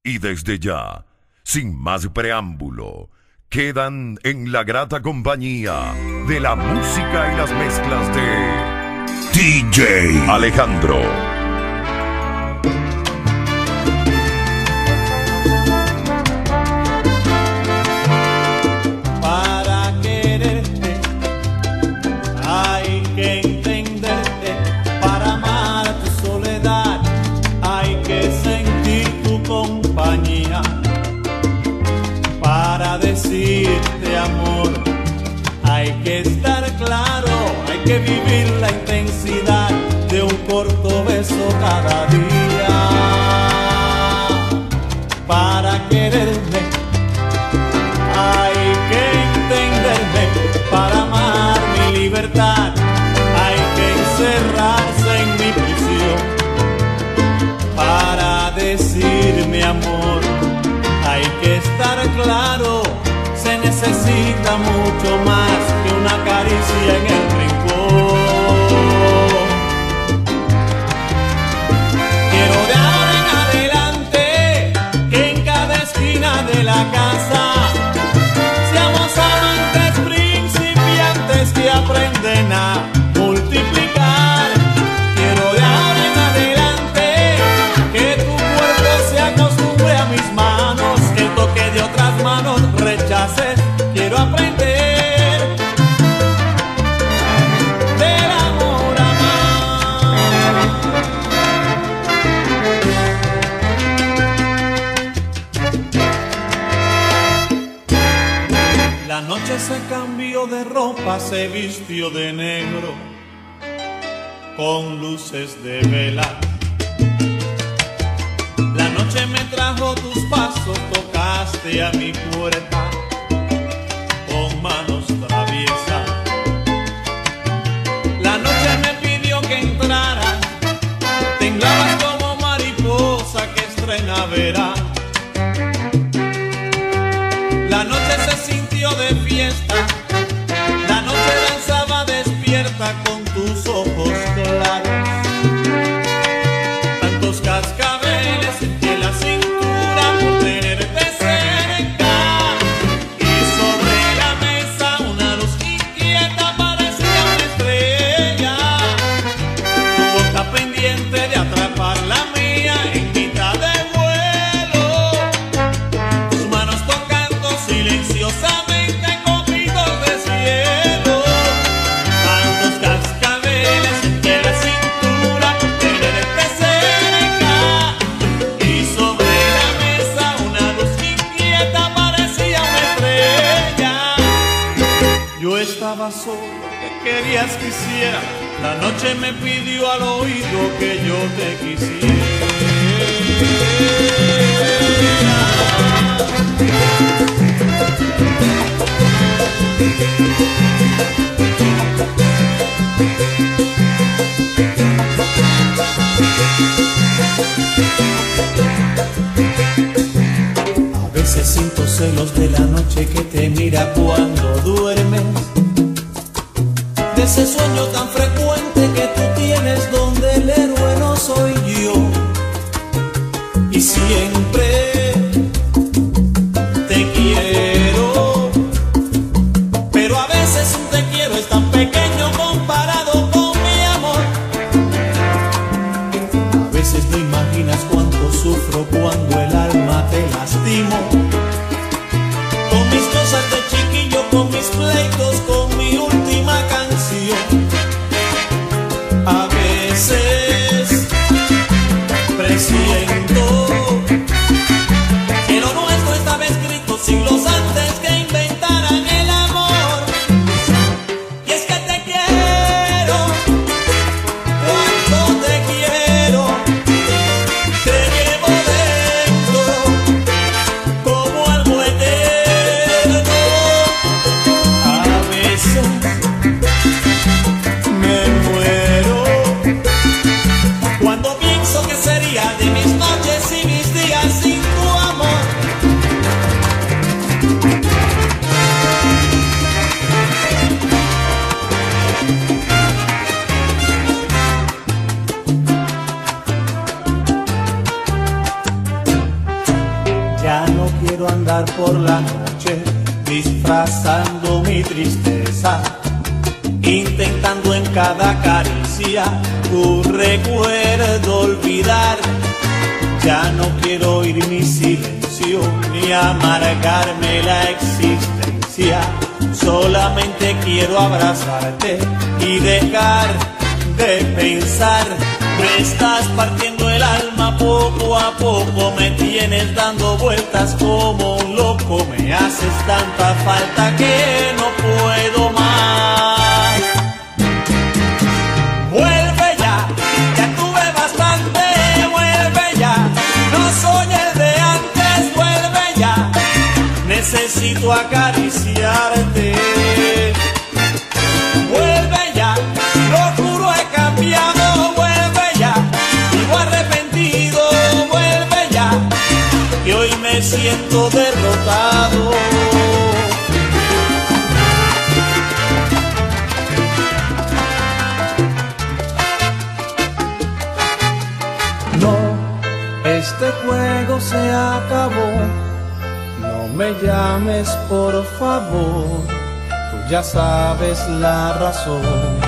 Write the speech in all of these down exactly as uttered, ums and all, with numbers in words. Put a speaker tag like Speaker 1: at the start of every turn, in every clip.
Speaker 1: Y desde ya, sin más preámbulo, quedan en la grata compañía de la música y las mezclas de D J Alejandro.
Speaker 2: Para quererte hay que entenderte, para amar tu soledad hay que sentir tu compañía, para decirte amor hay que estar claro, hay que vivir la intensidad de un corto beso cada día. Para quererme hay que entenderme, para amar mi libertad hay que encerrarse en mi prisión, para decirme amor hay que estar claro, se necesita mucho más que una caricia en el rincón. Quiero de ahora en adelante que en cada esquina de la casa seamos amantes principiantes que aprenden a multiplicar. Quiero de ahora en adelante que tu cuerpo se acostumbre a mis manos, que el toque de otras manos rechaces. Quiero aprender del amor a amar. La noche se cambió de ropa, se vistió de negro con luces de vela. La noche me trajo tus pasos, tocaste a mi puerta con manos traviesas. La noche me pidió que entrara, temblabas como mariposa que estrena verano. La noche se sintió de fiesta, la noche danzaba despierta con tus ojos claros. Tantos cascabeles sentí la cintura por tenerte cerca, y sobre la mesa una luz inquieta parecía una estrella, tu boca pendiente de atrapar la mía en mitad de vuelo, tus manos tocando silenciosamente copitos de cielo. Tantos cascabeles sentí la cintura por tenerte cerca, y sobre la mesa una luz inquieta parecía una estrella. Yo estaba solo, que querías que hiciera, la noche me pidió al oído que yo te quisiera. A veces siento celos de la noche que te mira cuando duermes, de ese sueño tan frecuente que tú tienes donde el héroe no soy yo, y siempre te quiero, pero a veces un te quiero es tan pequeño comparado con mi amor. A veces no imaginas cuánto sufro cuando el alma te lastimo, con mis cosas de chiquillo, con mis pleitos, con mi última canción. A veces presiento que lo nuestro estaba escrito siglos antes que inventaran el amor. Y es que te quiero, cuánto te quiero, te llevo dentro Ya no quiero andar por la noche disfrazando mi tristeza, intentando en cada caricia tu recuerdo olvidar. Ya no quiero oír mi silencio ni amargarme la existencia. Solamente quiero abrazarte y dejar de pensar. Me estás partiendo el alma poco a poco, me tienes dando vueltas como un loco. Me haces tanta falta que no puedo más. Vuelve ya, ya tuve bastante, vuelve ya. No soy el de antes, vuelve ya. Necesito acariciarte. Vuelve ya, lo juro he cambiado, vuelve ya. Vivo arrepentido, vuelve ya. Que hoy me siento derrotado. No, este juego se acabó. No me llames por favor, tú ya sabes la razón.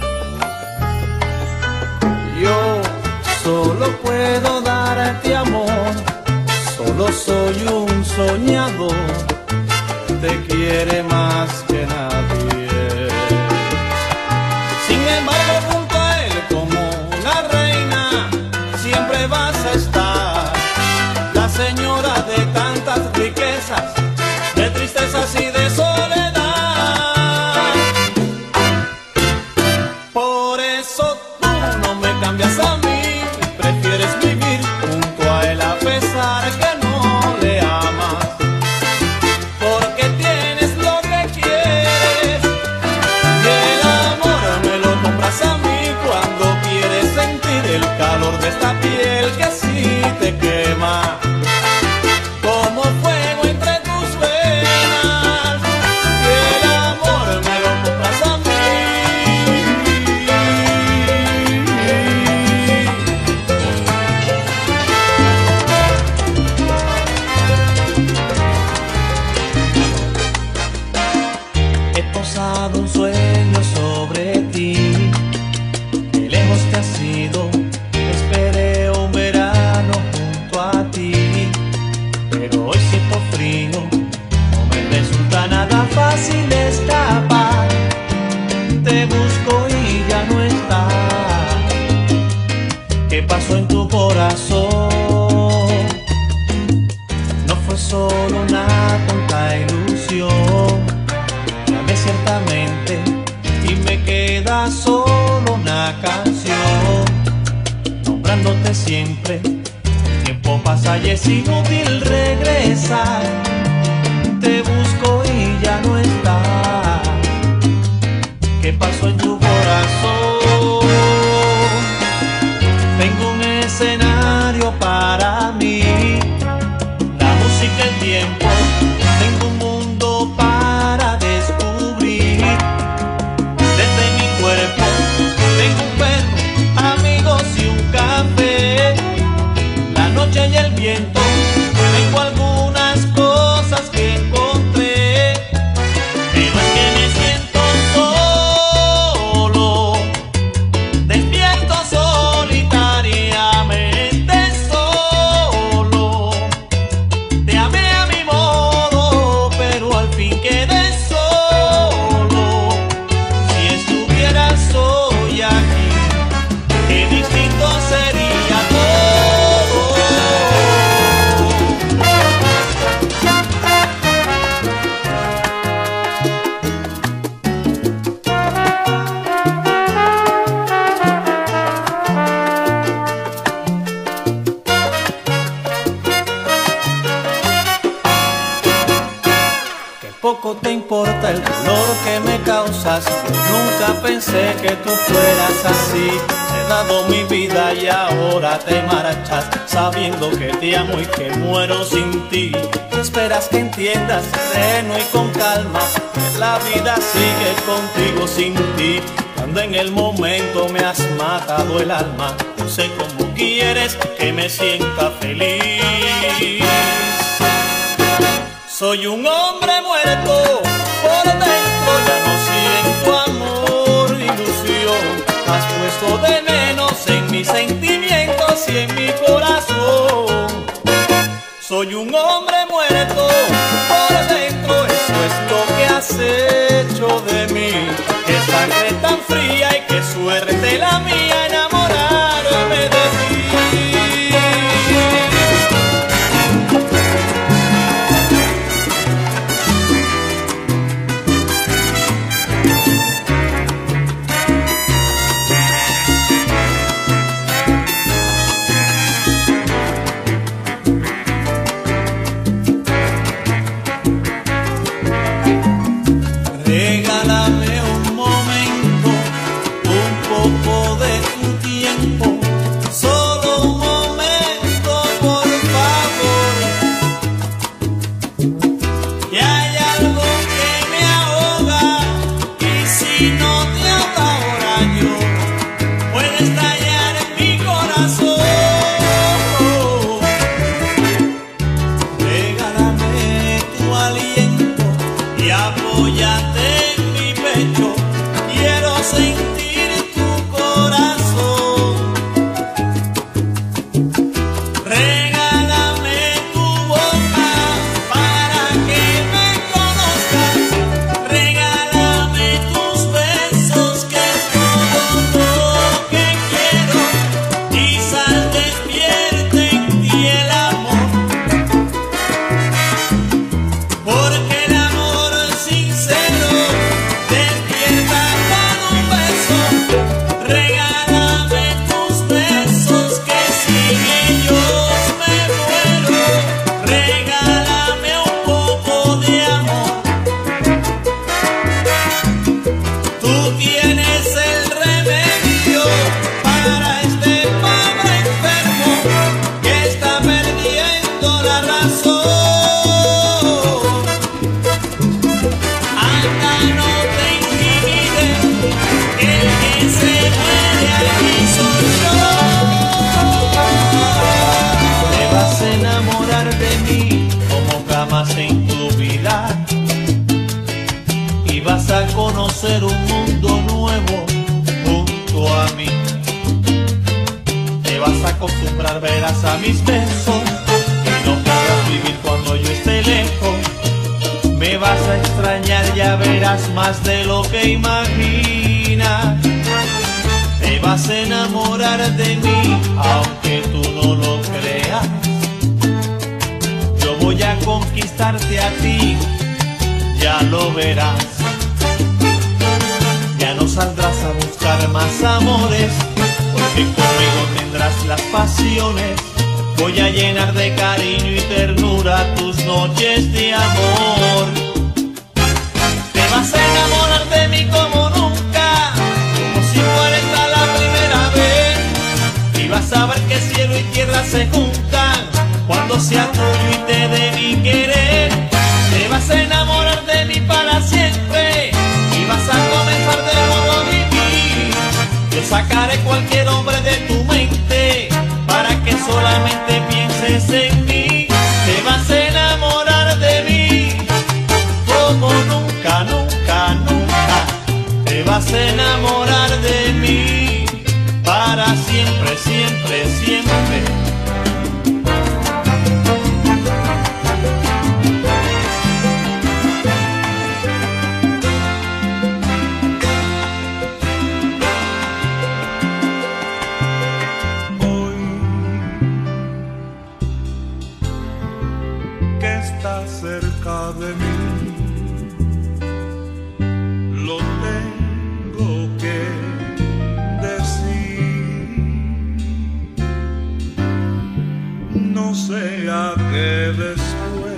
Speaker 2: Yo solo puedo darte amor, solo soy un soñador, te quiere más que nadie. Sin embargo, junto a él como una reina, siempre vas a estar, la señora de tantas riquezas, de tristezas y de soledad. Por eso tú no me cambias a mí, prefieres vivir junto a él a pesar que no le amas, porque tienes lo que quieres y el amor me lo compras a mí cuando quieres sentir el calor de esta piel que así te quema. Como fuego entre tus venas, y el amor me lo compras a mí. He posado un sueño sobre ti, que lejos te has ido, esperé un verano junto a ti. Pero hoy siento frío, no me resulta nada fácil escapar. Te busco y ya no estás. ¿Qué pasó en tu corazón? No fue solo una tonta ilusión. Llamé ciertamente y me queda solo una canción, nombrándote siempre. Tiempo pasa y es inútil regresar. Te busco y ya no está. ¿Qué pasó en tu corazón? Tengo un escenario para mí, la música, el tiempo. Tengo un mundo para descubrir. Desde mi cuerpo tengo un perro, amigos y un café, la noche y el viento. Tengo algunas cosas que encontré, pero es que me siento solo, despierto solitariamente solo. Te amé a mi modo, pero al fin quedé solo. Si estuvieras hoy aquí, qué distinto sería todo. Que poco te importa el dolor que me causas. Nunca pensé que tú fueras así. He dado mi vida y ahora te marchas, sabiendo que te amo y que muero sin ti. Esperas que entiendas sereno y con calma que la vida sigue contigo sin ti. Cuando en el momento me has matado el alma, no sé cómo quieres que me sienta feliz. Soy un hombre muerto, por dentro ya no siento amor, ilusión. Has puesto de menos en mis sentimientos y en mi corazón. Soy un hombre muerto, por dentro, eso es lo que has hecho de mí. Qué sangre tan fría y qué suerte la mía enamorarme de ti. Regálame un momento, un poco de tu tiempo, solo un momento, por favor. Que hay algo que me ahoga y si no te ahoga ahora yo, puede estallar en mi corazón. Regálame tu aliento y apóyate en mi pecho, quiero sentir tu corazón. Regálame tu boca para que me conozcas, regálame tus besos que es todo lo que quiero, quizás despierte en ti el amor, porque el amor sincero despierta con un beso. Regálame tus besos que sin ellos me muero. Regálame un poco de amor. Tú tienes el remedio para este pobre enfermo que está perdiendo la razón. Anda, no te intimides, el que se muere aquí soy yo. Te vas a enamorar de mí como jamás en tu vida y vas a conocer un mundo nuevo junto a mí. Te vas a acostumbrar, verás, a mis besos y no podrás vivir cuando yo esté lejos. Me vas a extrañar, ya verás más de lo que imaginas. Te vas a enamorar de mí, aunque tú no lo creas. Yo voy a conquistarte a ti, ya lo verás. Ya no saldrás a buscar más amores, porque conmigo tendrás las pasiones. Voy a llenar de cariño y ternura tus noches de amor. Te vas a enamorar de mí como nunca, como si fuera esta la primera vez. Y vas a ver que cielo y tierra se juntan cuando sea tuyo y te dé mi querer. Te vas a enamorar de mí para siempre y vas a comenzar de nuevo a vivir. Yo sacaré cualquier hombre de tu mente para que solamente pienses en mí. Te vas a enamorar de mí como nunca, nunca, nunca. Te vas a enamorar de mí para siempre, siempre, siempre.
Speaker 3: Cerca de mí, lo tengo que decir. No sea que después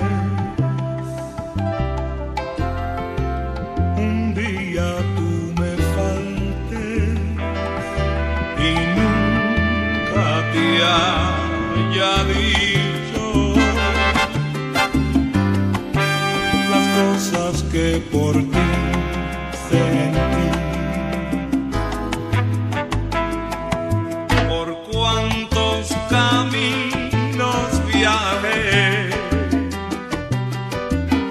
Speaker 3: un día tú me faltes y nunca te haya dicho cosas que por ti sentí. Por cuántos caminos viajé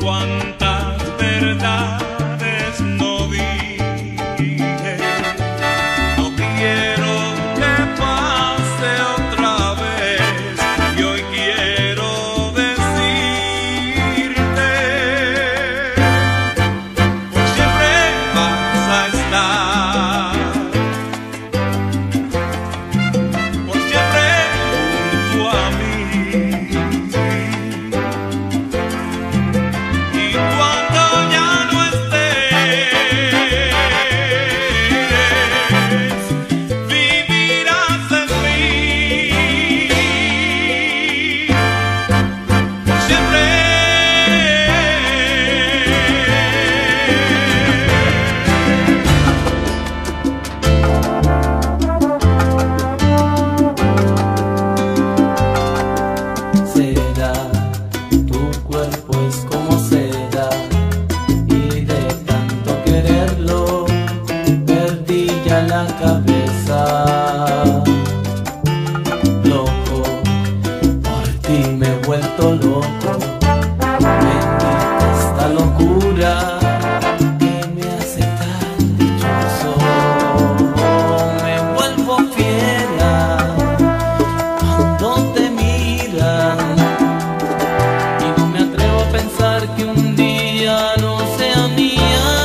Speaker 4: me he vuelto loco. Bendita esta locura que me hace tan dichoso. Me vuelvo fiera cuando te miran y no me atrevo a pensar que un día no sea mía.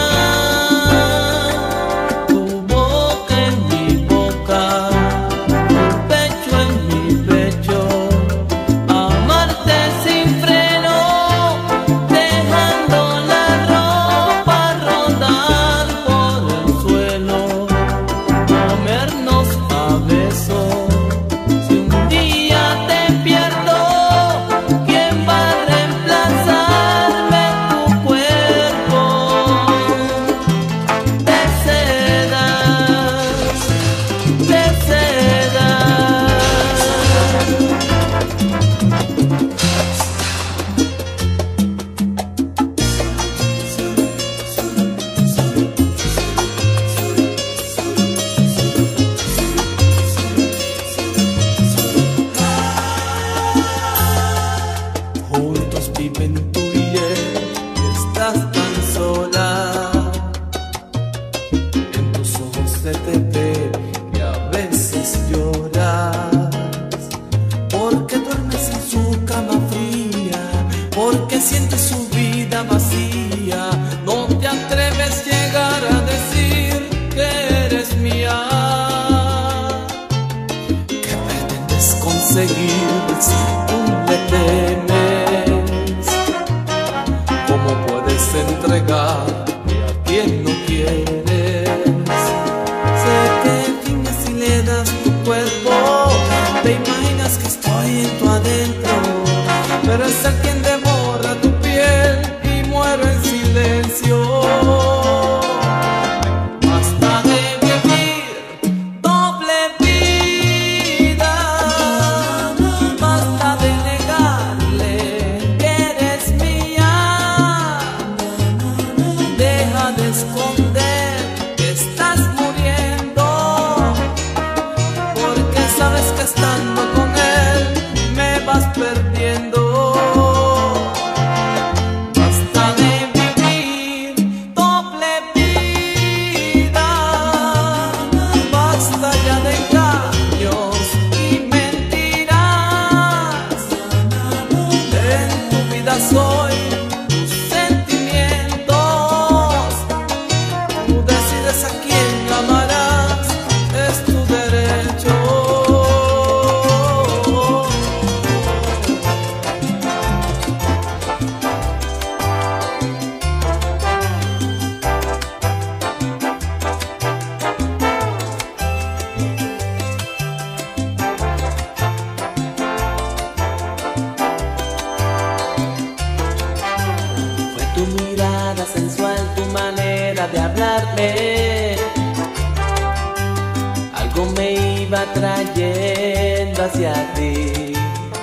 Speaker 4: Trayendo hacia ti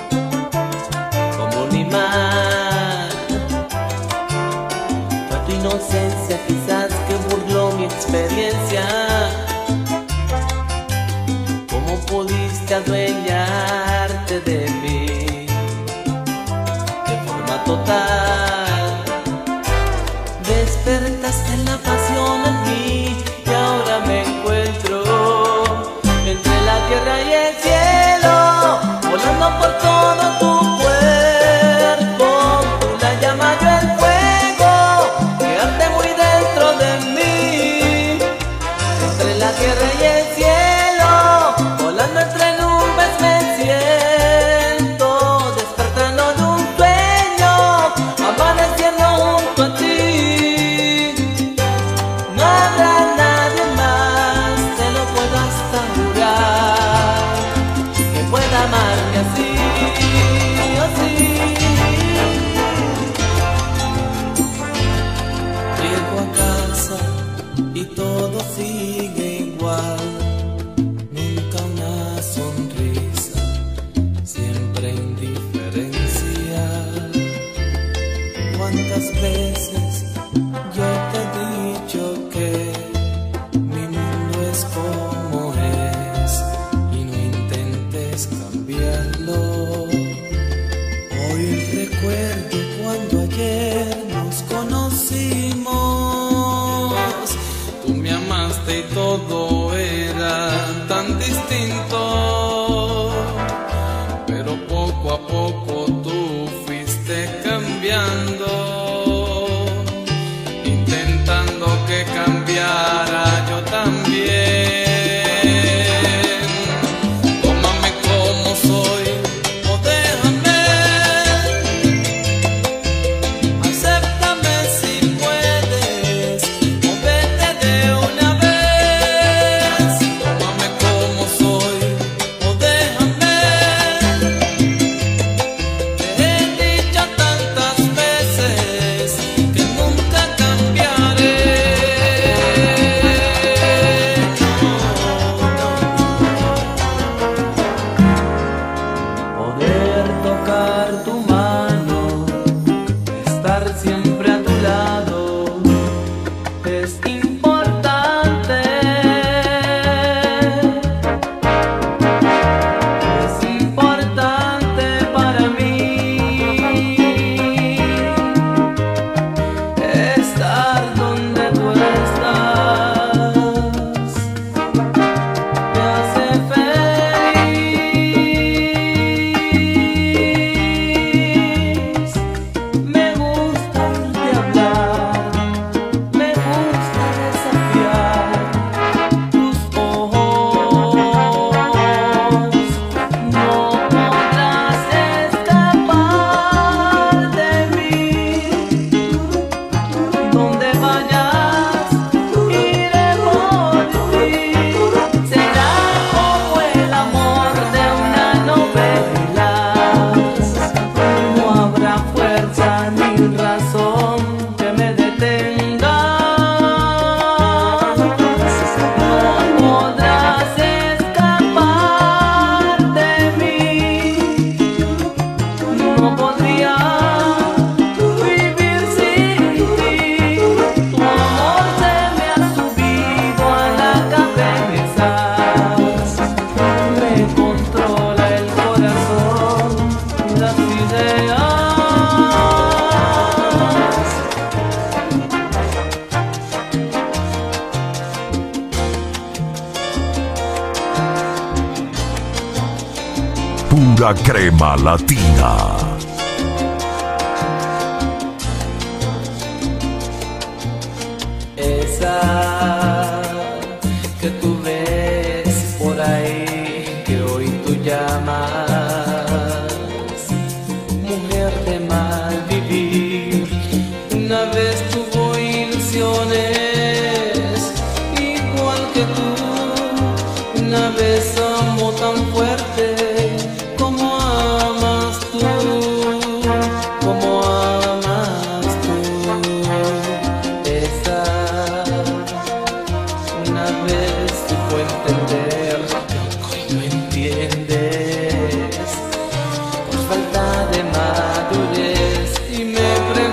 Speaker 4: como un imán. Fue tu inocencia quizás que burló mi experiencia. ¿Cómo pudiste adueñarte de mí de forma total? Despertaste la pasión en mí y ahora me encuentro entre la tierra y el cielo, volando por todo tu cuerpo. Tú la llama, yo el fuego, que arde muy dentro de mí. Entre la tierra y el cielo, volando entre nubes me siento, despertando de un sueño, amaneciendo junto a ti. Recuerdo cuando ayer nos conocimos, tú me amaste y todo era tan distinto, pero poco a poco tú fuiste cambiando, intentando que cambiara yo también. Tómame como soy o déjame, acéptame si puedes o vete de una vez. Tómame como soy o déjame, te he dicho tantas veces que nunca cambiaré. Poder tocar tu mano, estar siempre a tu lado, es importante. Es importante para mí estar donde tú estás. Me hace feliz. Me gusta oírte hablar, me gusta desafiar tus ojos. No podrás escapar de mí. Donde vayas, iré por ti. Será como el amor de una novela. No habrá fuerza ni razón que me detenga. No podrás escapar de mí. No podría vivir sin ti. Tu amor se me ha subido a la cabeza, me controla el corazón y las ideas.
Speaker 1: Pura crema latina.
Speaker 4: Esa que tú ves por ahí, que hoy tú llamas mujer de mal vivir, una vez tuvo ilusiones igual que tú, una vez amó tan fuerte como amas tú, como amas tú. Esa una vez supo entender lo que hoy no entiendes, por falta de madurez, y me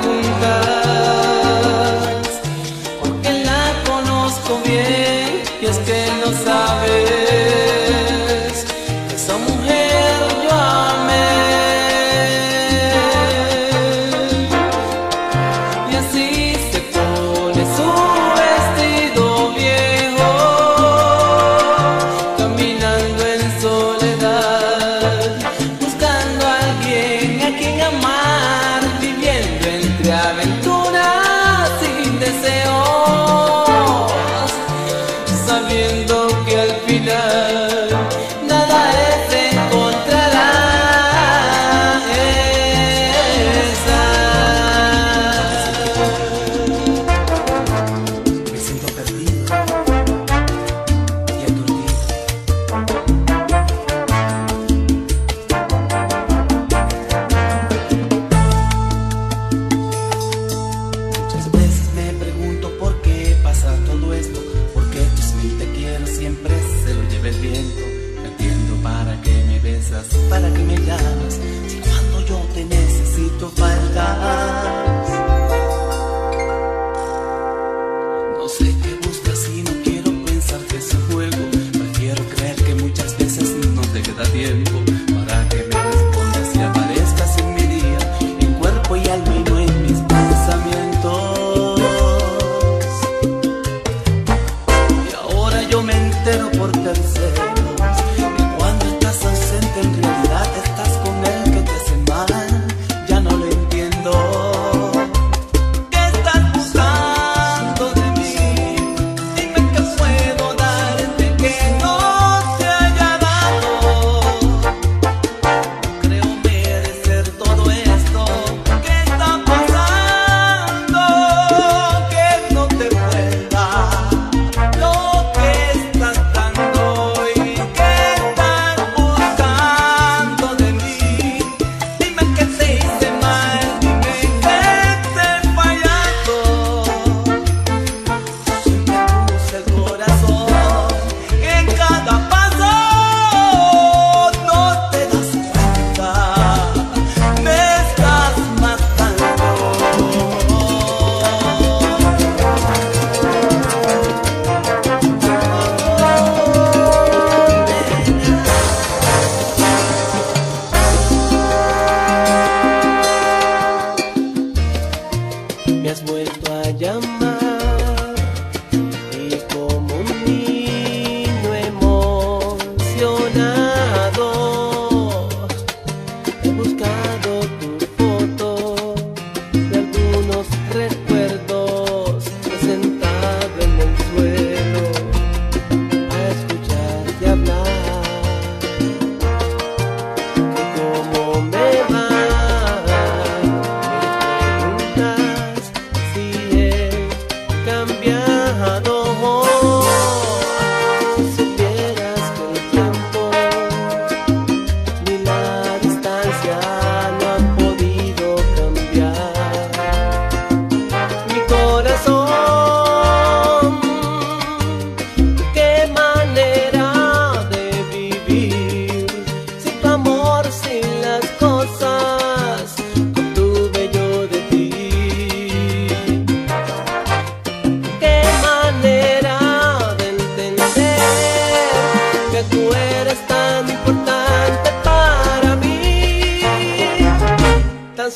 Speaker 4: preguntas por qué la conozco bien, y es que no sabes que esa mujer yo amé. Y así se pone su vestido viejo, caminando en soledad, buscando a alguien a quien amar, viviendo entre aventuras sin deseos, sabiendo que al final nada es encontrará esa. Me siento perdido y aturdido. Muchas veces me pregunto por qué pasa todo esto, por qué tú si te quiero siempre se lo lleva el viento. No entiendo para qué me besas, para qué me llamas, si cuando yo te necesito faltas. No sé qué buscas y no quiero pensar que es un juego. Prefiero creer que muchas veces no te queda tiempo para que me respondas y aparezcas en mi día.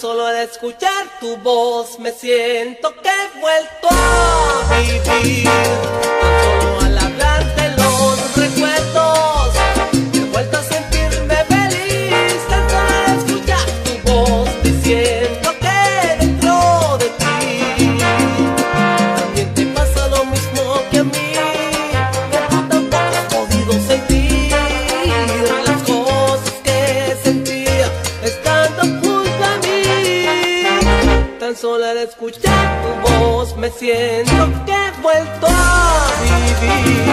Speaker 4: solo al escuchar tu voz me siento que he vuelto a vivir. Tan solo al hablar de los recuerdos he vuelto a sentirme feliz. Tan solo al escuchar tu voz me siento que dentro de ti también te pasa lo mismo que a mí, que tú tampoco has podido sentir las cosas que sentía estando junto a mí. Tan solo al escuchar tu voz me siento que he vuelto a vivir.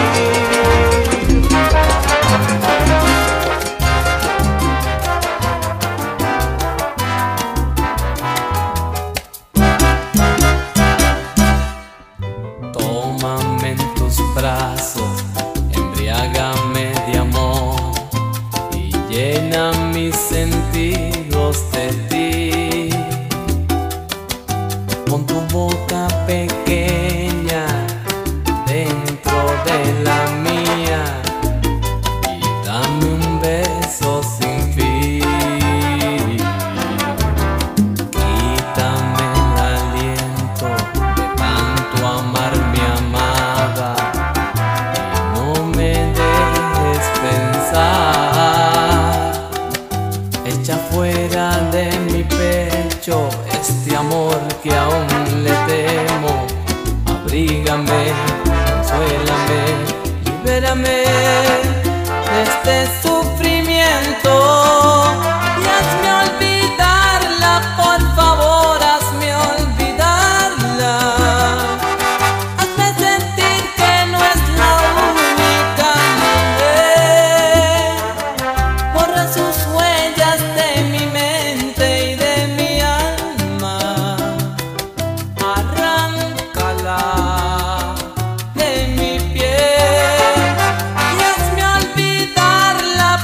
Speaker 5: Tómame en tus brazos, embriágame de amor y llena mis sentidos de ti. Con tu boca pequeña dentro de la mía y dame un beso sin fin. Quítame el aliento de tanto amar mi amada y no me dejes pensar. Echa fuera de mi pecho este amor que aún le temo. Abrígame, consuélame, libérame de este sufrimiento y hazme olvidarla, por favor, hazme olvidarla. Hazme sentir que no es la única mujer. Borra sus huellas de mi mente y de mi alma. Arráncala de mi piel y hazme olvidarla,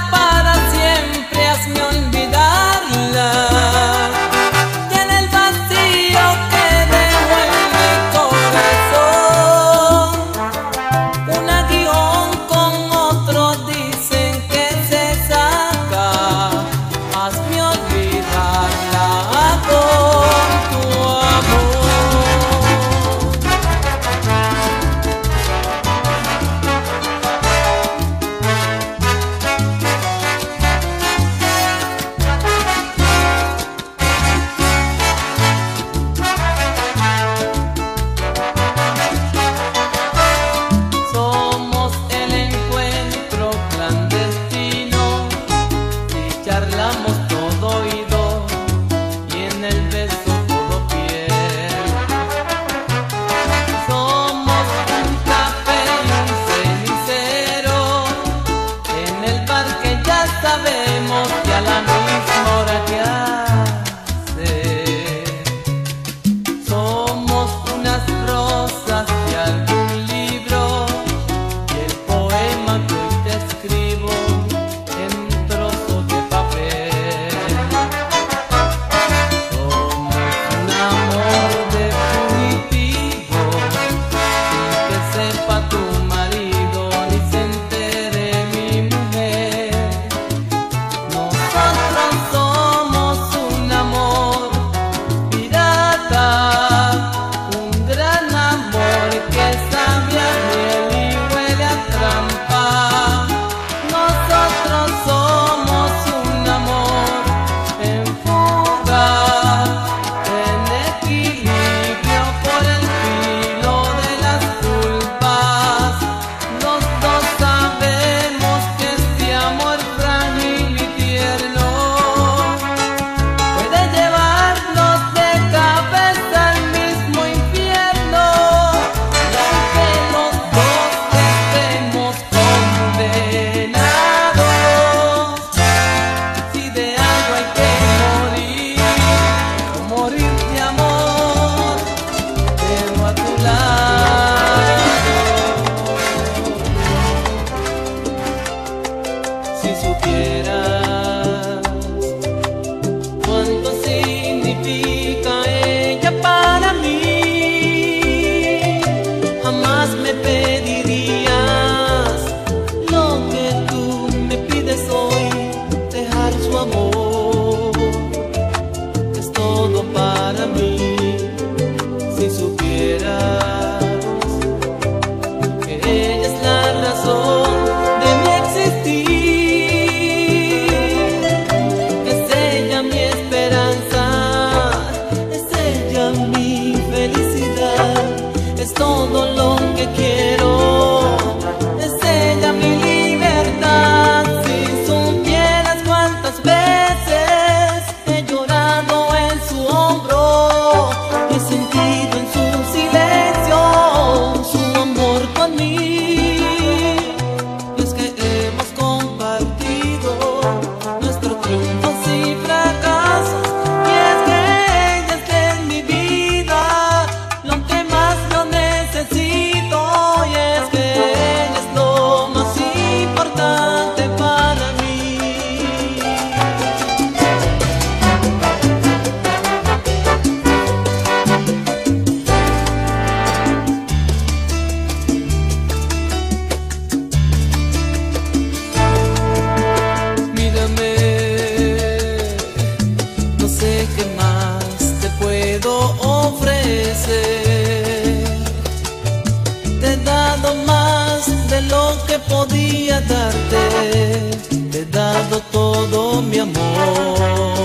Speaker 4: que podía darte, te he dado todo mi amor,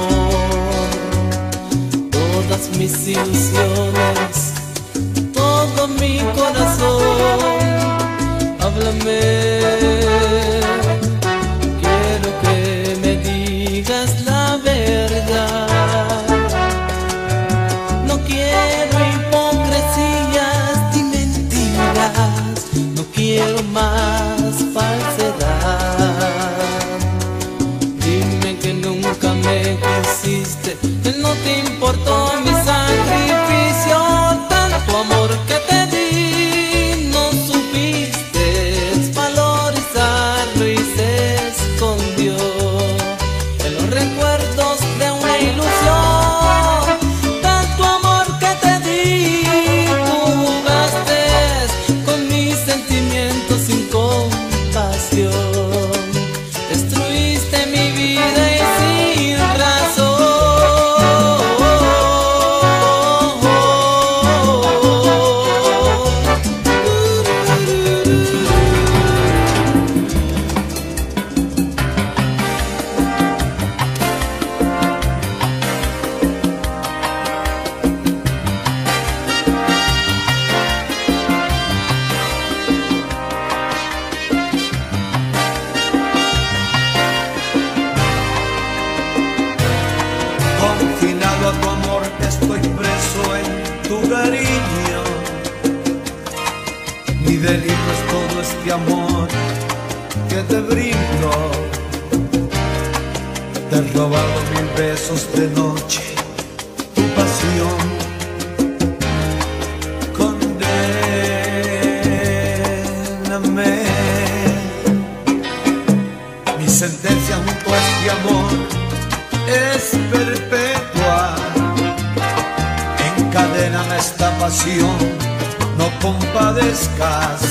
Speaker 4: todas mis ilusiones, todo mi corazón. Háblame, quiero que me digas la verdad. No quiero hipocresías ni mentiras, no quiero más falsedad. Dime que nunca me quisiste, que no te importó mi sacrificio, tanto amor que te di, no supiste valorizarlo y se escondió en los recuerdos de una ilusión. Tanto amor que te di, tú jugaste con mis sentimientos sin compasión, destruiste mi vida y sin razón.
Speaker 6: Confinado a tu amor, estoy preso en tu cariño. Mi delito es todo este amor que te brindo. Te he robado mil besos de noche, tu pasión. Condéname. Mi sentencia junto a este amor es perpetua. Encadéname esta pasión, no compadezcas.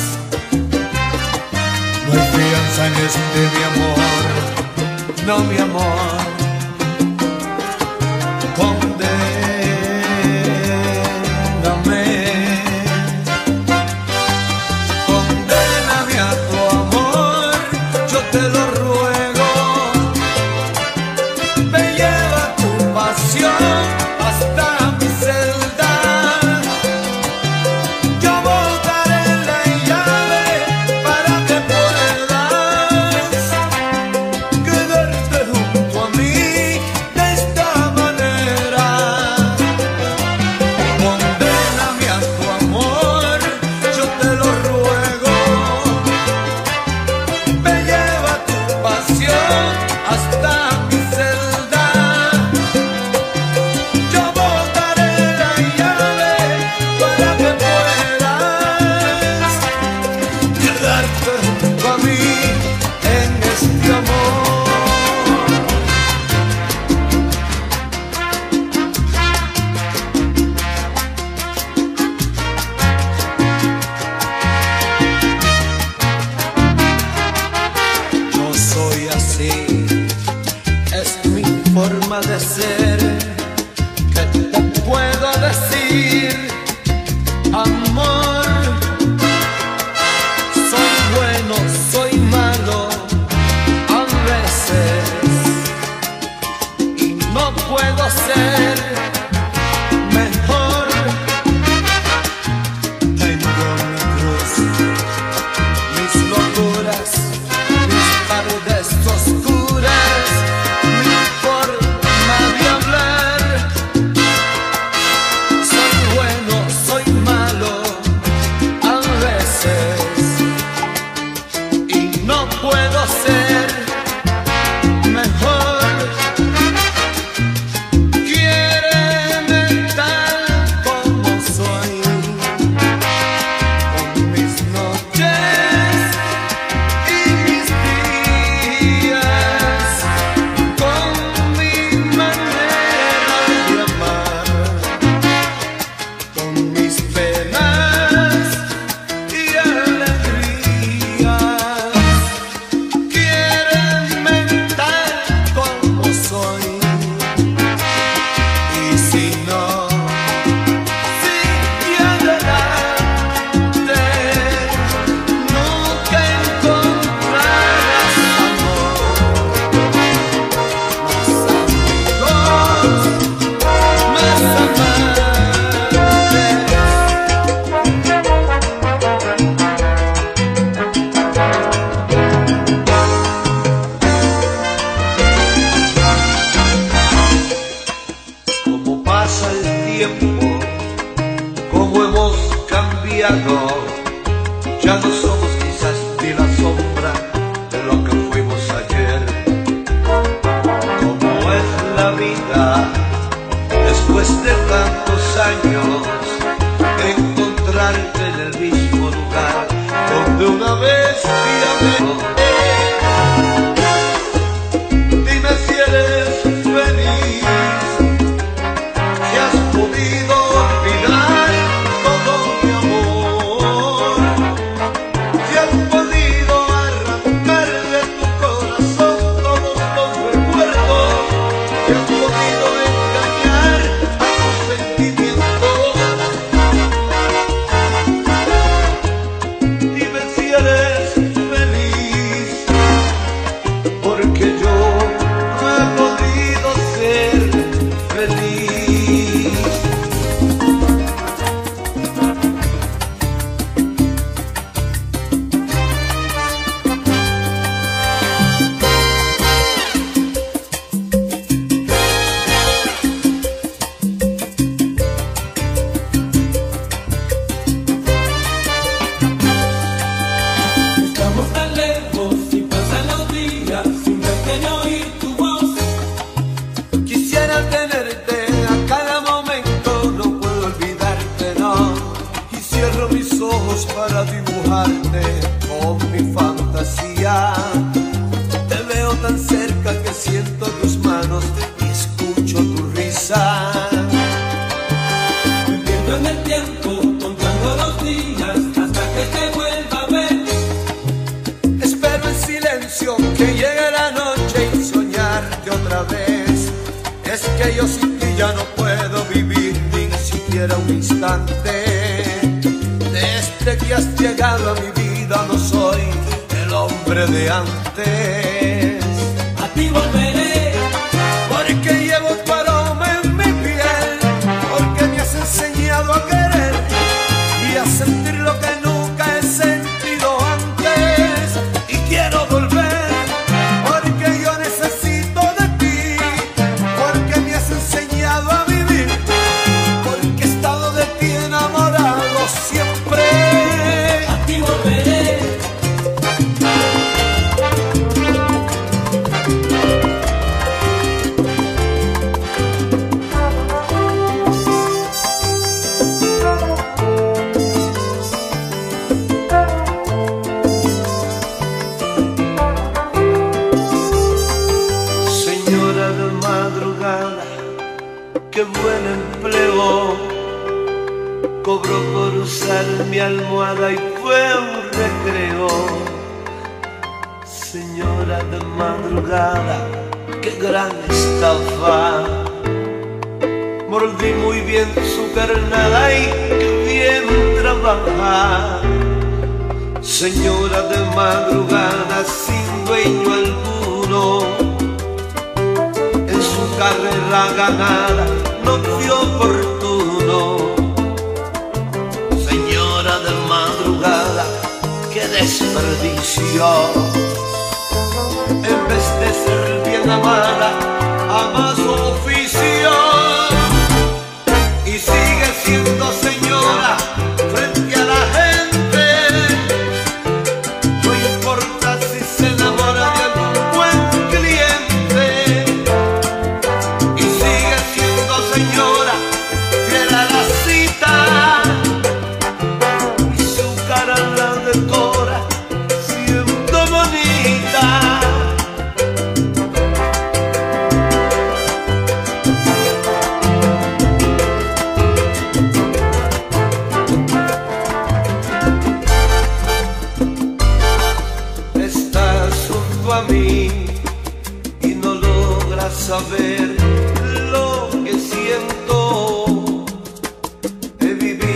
Speaker 6: No hay fianza en este mi amor, no mi amor. Condéname, condéname a tu amor, yo te lo ruego. Me lleva tu pasión hasta mi celda. Yo botaré la llave para que puedas quedarte junto a mí de esta manera. pasa el tiempo, cómo hemos cambiado. Ya no somos quizás ni la sombra de lo que fuimos ayer. Cómo es la vida después de tantos años, encontrarte en el mismo lugar donde una vez te amé. Dime si eres feliz, si has podido olvidar todo mi amor, si has podido arrancar de tu corazón todos los recuerdos, si has podido engañar a tus sentimientos. Dime si eres feliz, porque yo no he podido ser feliz.
Speaker 3: Estamos tan lejos y pasan los días sin verte ni oír tu voz.
Speaker 6: Quisiera tenerte a cada momento, no puedo olvidarte, no. Y cierro mis ojos para dibujarte con mi fantasía. Te veo tan cerca que siento tus manos y escucho tu risa.
Speaker 3: Me pierdo en el tiempo, contando los días hasta que te vuelva a ver.
Speaker 6: Espero en silencio que llegue la noche y soñarte otra vez. Es que yo sin ti ya no puedo vivir ni siquiera un instante. Desde que has llegado a mi vida no soy el hombre de antes.
Speaker 3: A ti volveré,
Speaker 6: Porque llevo tu aroma en mi piel, porque me has enseñado a querer y a sentir lo que nunca he sentido antes. Y quiero volver, porque yo necesito de ti, porque me has enseñado a vivir, porque he estado de ti enamorado siempre.
Speaker 3: a ti volveré.
Speaker 6: Señora de madrugada, qué buen empleo cobró por usar mi almohada y fue un recreo. Señora de madrugada, qué gran estafa. Mordí muy bien su carnada y qué bien trabaja. Señora de madrugada, sin dueño alguno, en su carrera ganada no fue oportuno. Señora de madrugada, qué desperdicio. En vez de ser bien amada, ama su oficio. Y sigue siendo señora frente a la gente. No importa si se enamora de algún buen cliente. Y sigue siendo señora fiel a la cita. Y su cara la decora siendo bonita. Estás junto a mí y no logras saber lo que siento. He vivido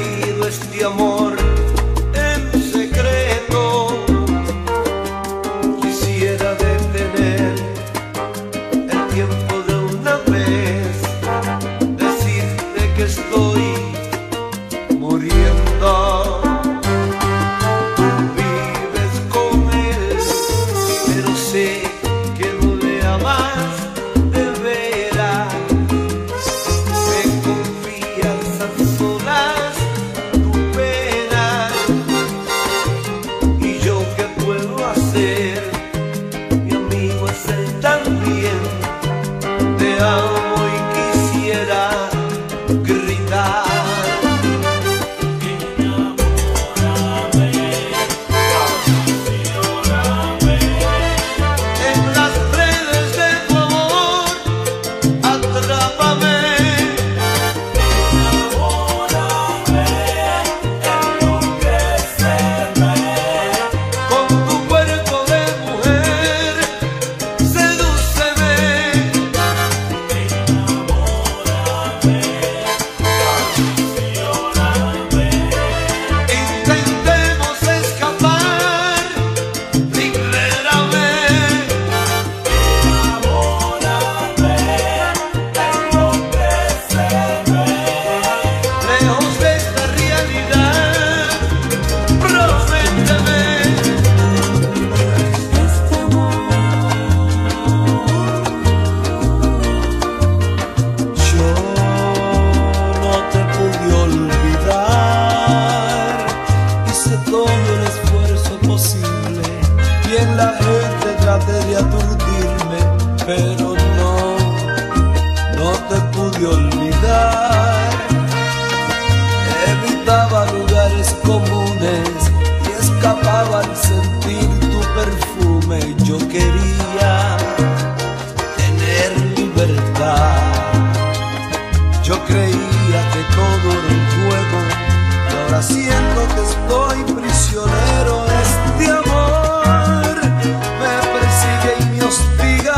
Speaker 6: todo era un juego y ahora siento que estoy prisionero. Este amor me persigue y me hostiga.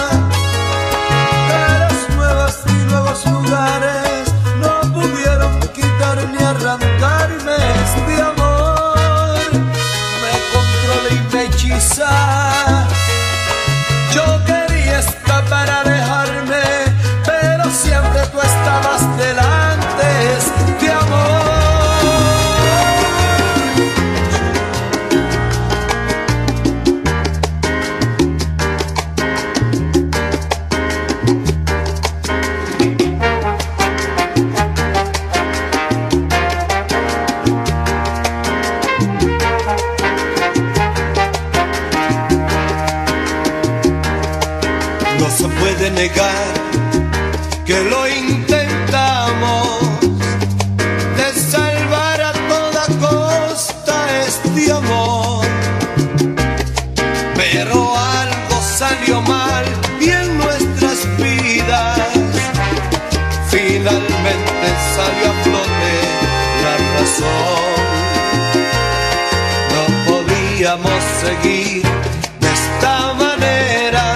Speaker 6: Caras nuevas y nuevos lugares no pudieron quitar ni arrancarme. Este amor me controla y me hechiza. Yo quería escapar, alejarme, pero siempre tú estabas delante. Este amor no se puede negar que lo intentamos de salvar a toda costa este amor, pero algo salió mal y en nuestras vidas finalmente salió a flote la razón. No podíamos seguir de esta manera,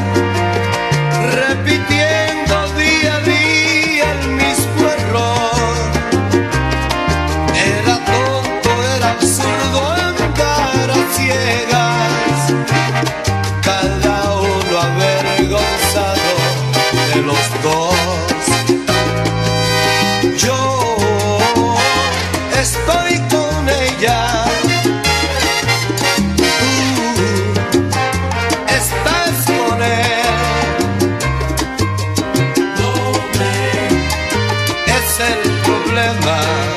Speaker 6: repitiendo día a día el mismo error. Era tonto, era absurdo andar a ciegas, cada uno avergonzado de los dos. Yo estoy con ella, tú estás con él. Es el problema.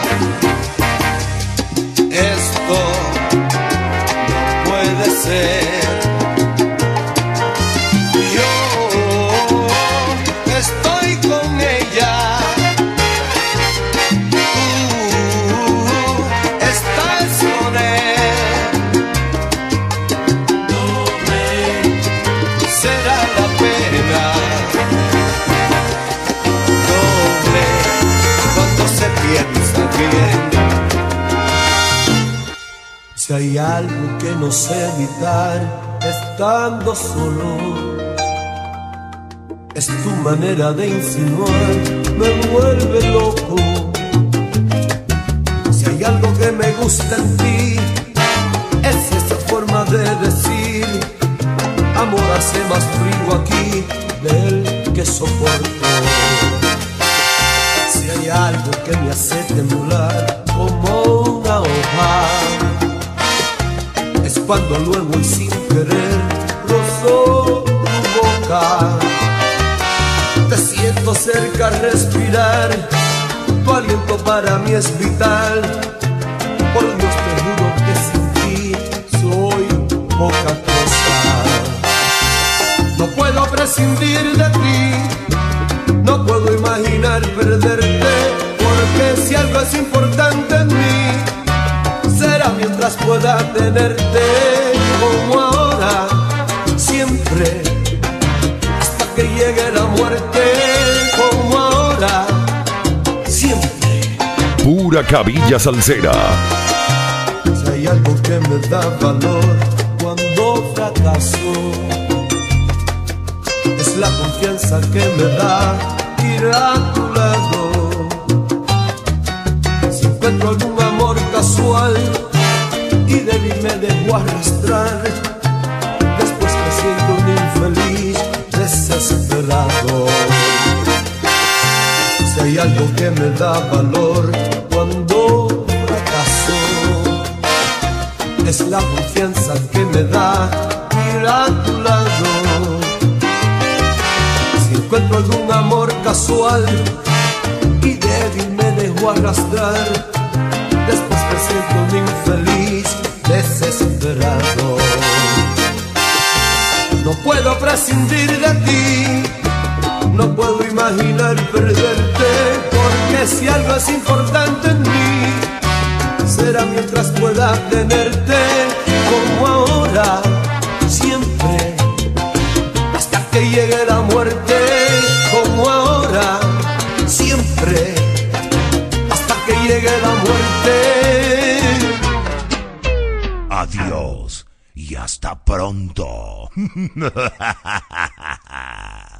Speaker 6: Esto no puede ser. Yo estoy con ella, tú estás con él. No me será la pena doble cuando se piensa bien. Si hay algo que no sé evitar estando solo, es tu manera de insinuar, me vuelve loco. Si hay algo que me gusta en ti, es esa forma de decir: amor, hace más frío aquí del que soporto. Si hay algo que me hace temblar como una hoja, es cuando luego y sin querer rozo tu boca. Te siento cerca al respirar, tu aliento para mí es vital. Por Dios te juro que sin ti soy poca cosa. No puedo prescindir de ti, no puedo imaginar perderte, porque si algo es importante en mí, será mientras pueda tenerte, como ahora, siempre, hasta que llegue la muerte, como ahora, siempre.
Speaker 1: Pura Cabilla Salsera.
Speaker 6: Si hay algo que me da valor cuando fracaso, es la confianza que me da ir a tu lado. Si encuentro algún amor casual y débil me dejo arrastrar, después me siento un infeliz desesperado. Si hay algo que me da valor cuando fracaso, es la confianza que me da ir a tu lado. Si encuentro algún amor casual y débil me dejo arrastrar, después me siento un infeliz desesperado. No puedo prescindir de ti, no puedo imaginar perderte, porque si algo es importante en mí, será mientras pueda tenerte, como ahora, siempre, hasta que llegue la muerte, como ahora, siempre.
Speaker 1: Adiós y hasta pronto.